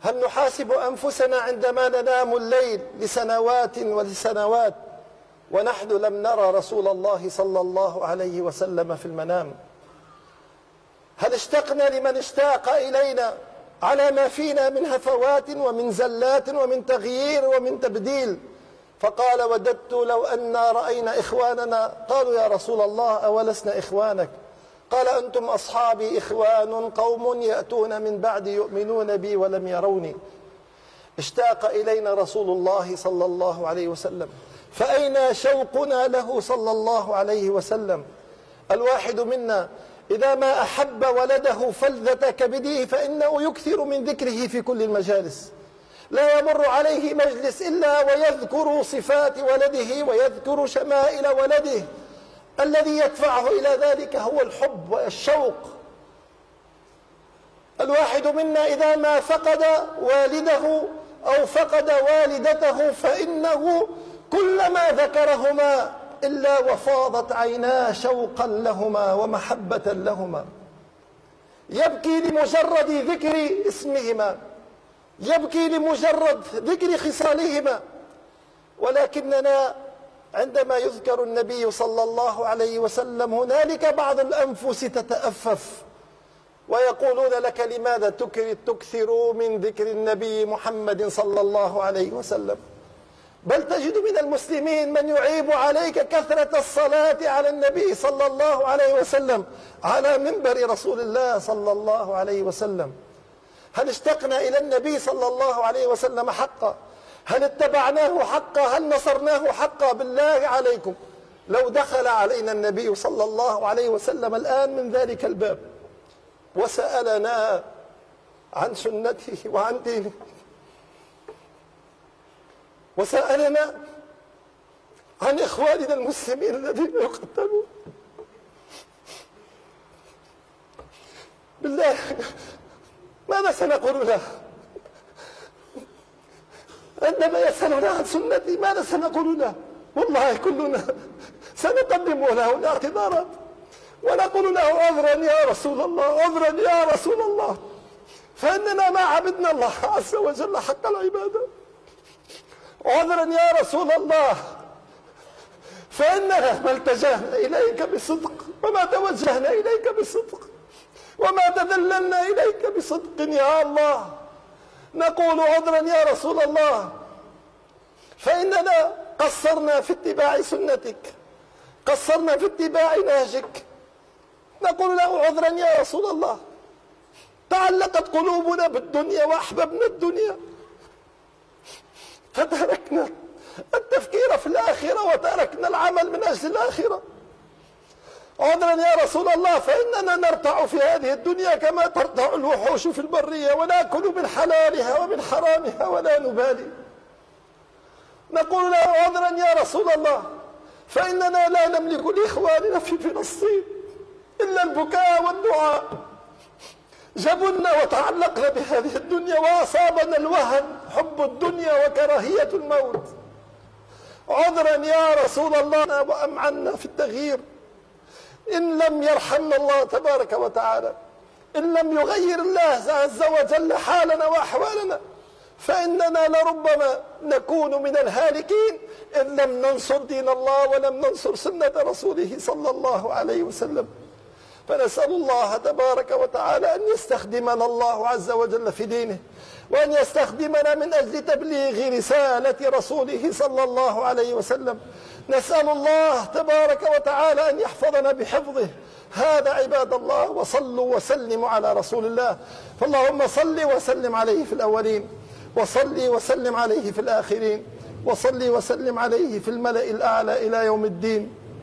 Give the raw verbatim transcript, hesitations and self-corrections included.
هل نحاسب أنفسنا عندما ننام الليل لسنوات ولسنوات ونحن لم نرى رسول الله صلى الله عليه وسلم في المنام؟ هل اشتقنا لمن اشتاق إلينا على ما فينا من هفوات ومن زلات ومن تغيير ومن تبديل، فقال وددت لو أنا رأينا إخواننا؟ قالوا يا رسول الله أولسنا إخوانك؟ قال أنتم أصحابي إخوان قوم يأتون من بعد يؤمنون بي ولم يروني. اشتاق إلينا رسول الله صلى الله عليه وسلم، فأين شوقنا له صلى الله عليه وسلم؟ الواحد منا إذا ما أحب ولده فلذة كبده فإنه يكثر من ذكره في كل المجالس، لا يمر عليه مجلس إلا ويذكر صفات ولده ويذكر شمائل ولده. الذي يدفعه إلى ذلك هو الحب والشوق. الواحد منا إذا ما فقد والده أو فقد والدته فإنه كلما ذكرهما إلا وفاضت عيناه شوقا لهما ومحبة لهما، يبكي لمجرد ذكر اسمهما، يبكي لمجرد ذكر خصالهما. ولكننا عندما يذكر النبي صلى الله عليه وسلم هنالك بعض الأنفس تتأفف ويقولون لك لماذا تكثر من ذكر النبي محمد صلى الله عليه وسلم؟ بل تجد من المسلمين من يعيب عليك كثرة الصلاة على النبي صلى الله عليه وسلم على منبر رسول الله صلى الله عليه وسلم. هل اشتقنا إلى النبي صلى الله عليه وسلم حقا؟ هل اتبعناه حقا؟ هل نصرناه حقا؟ بالله عليكم لو دخل علينا النبي صلى الله عليه وسلم الآن من ذلك الباب وسألنا عن سنته وعن دينه، وسألنا عن إخواننا المسلمين الذين يقتلون، بالله ماذا سنقول له؟ عندما يسألنا عن سنتي ماذا سنقول له؟ والله كلنا سنقدم له الاعتذارات ونقول له عذرا يا رسول الله، عذرا يا رسول الله، فإننا ما عبدنا الله عز وجل حق العبادة. عذرا يا رسول الله، فإننا ما التجأنا إليك بصدق وما توجهنا إليك بصدق وما تذللنا إليك بصدق يا الله. نقول عذرا يا رسول الله، فإننا قصرنا في اتباع سنتك، قصرنا في اتباع نهجك. نقول له عذرا يا رسول الله، تعلقت قلوبنا بالدنيا وأحببنا الدنيا فتركنا التفكير في الآخرة وتركنا العمل من أجل الآخرة. عذرا يا رسول الله، فإننا نرتع في هذه الدنيا كما ترتع الوحوش في البرية ونأكل من حلالها ومن حرامها ولا نبالي. نقول له عذرا يا رسول الله، فإننا لا نملك لإخواننا في فلسطين إلا البكاء والدعاء. جبنا وتعلقنا بهذه الدنيا وأصابنا الوهن، حب الدنيا وكراهية الموت. عذرا يا رسول الله وأمعنا في التغيير. إن لم يرحمنا الله تبارك وتعالى، إن لم يغير الله عز وجل حالنا وأحوالنا، فإننا لربما نكون من الهالكين إن لم ننصر دين الله ولم ننصر سنة رسوله صلى الله عليه وسلم. فنسأل الله تبارك وتعالى أن يستخدمنا الله عز وجل في دينه، وأن يستخدمنا من أجل تبليغ رسالة رسوله صلى الله عليه وسلم. نسأل الله تبارك وتعالى أن يحفظنا بحفظه. هذا عباد الله، وصلوا وسلموا على رسول الله. فاللهم صل وسلم عليه في الأولين، وصل وسلم عليه في الآخرين، وصل وسلم عليه في الملأ الأعلى إلى يوم الدين.